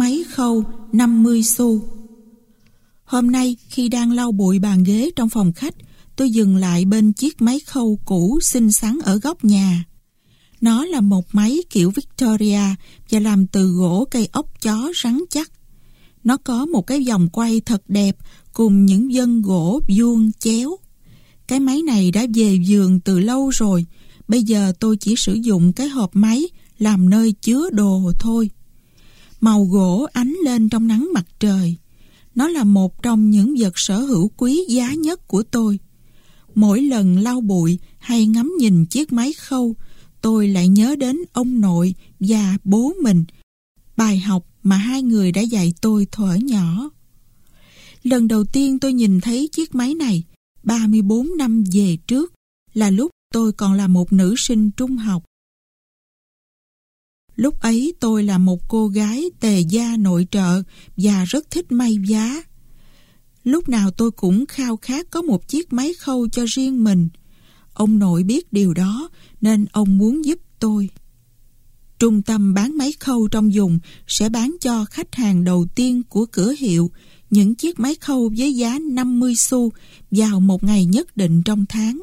máy khâu 50 xu. Hôm nay khi đang lau bụi bàn ghế trong phòng khách, tôi dừng lại bên chiếc máy khâu cũ xinh xắn ở góc nhà. Nó là một máy kiểu Victoria và làm từ gỗ cây ốc chó rắn chắc. Nó có một cái vòng quay thật đẹp cùng những vân gỗ vuông chéo. Cái máy này đã về vườn từ lâu rồi. Bây giờ tôi chỉ sử dụng cái hộp máy làm nơi chứa đồ thôi. Màu gỗ ánh lên trong nắng mặt trời. Nó là một trong những vật sở hữu quý giá nhất của tôi. Mỗi lần lau bụi hay ngắm nhìn chiếc máy khâu, tôi lại nhớ đến ông nội và bố mình, bài học mà hai người đã dạy tôi thuở nhỏ. Lần đầu tiên tôi nhìn thấy chiếc máy này 34 năm về trước, là lúc tôi còn là một nữ sinh trung học. Lúc ấy tôi là một cô gái tề gia nội trợ và rất thích may vá. Lúc nào tôi cũng khao khát có một chiếc máy khâu cho riêng mình. Ông nội biết điều đó nên ông muốn giúp tôi. Trung tâm bán máy khâu trong vùng sẽ bán cho khách hàng đầu tiên của cửa hiệu những chiếc máy khâu với giá 50 xu vào một ngày nhất định trong tháng.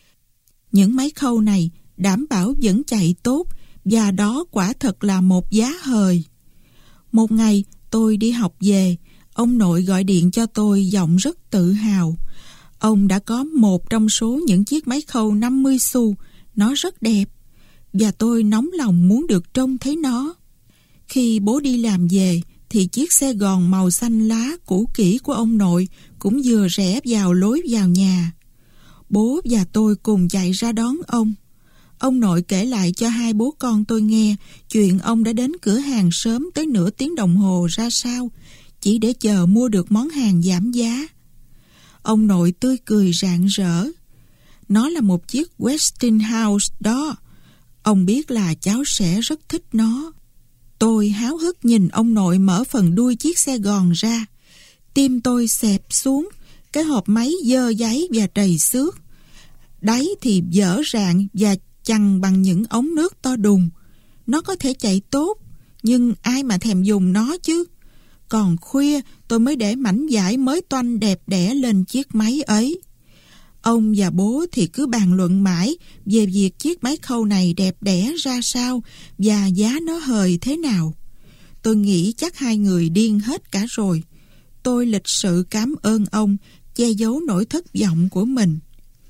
Những máy khâu này đảm bảo vẫn chạy tốt và đó quả thật là một giá hời. Một ngày tôi đi học về, ông nội gọi điện cho tôi giọng rất tự hào. Ông đã có một trong số những chiếc máy khâu 50 xu, nó rất đẹp và tôi nóng lòng muốn được trông thấy nó. Khi bố đi làm về thì chiếc xe gòn màu xanh lá cũ kỹ của ông nội cũng vừa rẽ vào lối vào nhà. Bố và tôi cùng chạy ra đón ông. Ông nội kể lại cho hai bố con tôi nghe chuyện ông đã đến cửa hàng sớm tới nửa tiếng đồng hồ ra sao, chỉ để chờ mua được món hàng giảm giá. Ông nội tươi cười rạng rỡ. Nó là một chiếc Westinghouse đó. Ông biết là cháu sẽ rất thích nó. Tôi háo hức nhìn ông nội mở phần đuôi chiếc xe gòn ra. Tim tôi xẹp xuống. Cái hộp máy dơ dáy và trầy xước. Đáy thì dở rạng và chằng bằng những ống nước to đùng. Nó có thể chạy tốt, nhưng ai mà thèm dùng nó chứ. Còn khuya tôi mới để mảnh vải mới toanh đẹp đẽ lên chiếc máy ấy. Ông và bố thì cứ bàn luận mãi về việc chiếc máy khâu này đẹp đẽ ra sao và giá nó hời thế nào. Tôi nghĩ chắc hai người điên hết cả rồi. Tôi lịch sự cảm ơn ông, che giấu nỗi thất vọng của mình.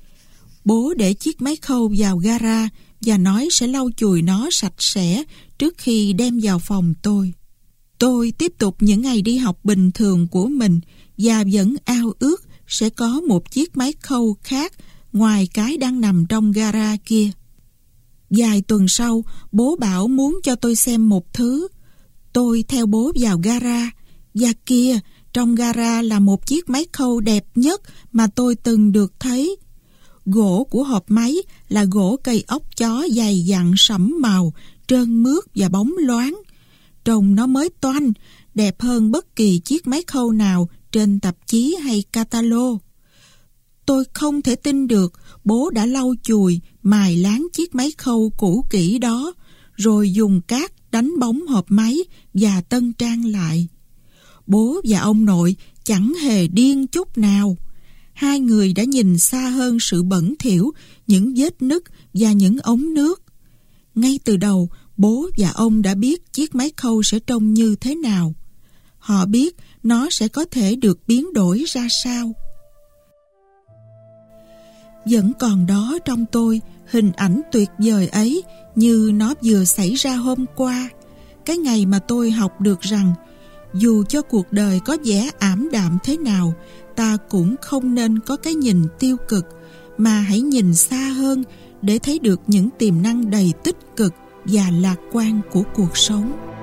Bố để chiếc máy khâu vào gara và nói sẽ lau chùi nó sạch sẽ trước khi đem vào phòng tôi. Tôi tiếp tục những ngày đi học bình thường của mình và vẫn ao ước sẽ có một chiếc máy khâu khác ngoài cái đang nằm trong gara kia. Vài tuần sau, bố bảo muốn cho tôi xem một thứ. Tôi theo bố vào gara và kia, trong gara là một chiếc máy khâu đẹp nhất mà tôi từng được thấy. Gỗ của hộp máy là gỗ cây ốc chó dày dặn sẫm màu, trơn mướt và bóng loáng. Trông nó mới toanh, đẹp hơn bất kỳ chiếc máy khâu nào trên tạp chí hay catalog. Tôi không thể tin được bố đã lau chùi, mài láng chiếc máy khâu cũ kỹ đó, rồi dùng cát đánh bóng hộp máy và tân trang lại. Bố và ông nội chẳng hề điên chút nào. Hai người đã nhìn xa hơn sự bẩn thỉu, những vết nứt và những ống nước. Ngay từ đầu, bố và ông đã biết chiếc máy khâu sẽ trông như thế nào. Họ biết nó sẽ có thể được biến đổi ra sao. Vẫn còn đó trong tôi hình ảnh tuyệt vời ấy như nó vừa xảy ra hôm qua. Cái ngày mà tôi học được rằng dù cho cuộc đời có vẻ ảm đạm thế nào, ta cũng không nên có cái nhìn tiêu cực, mà hãy nhìn xa hơn để thấy được những tiềm năng đầy tích cực và lạc quan của cuộc sống.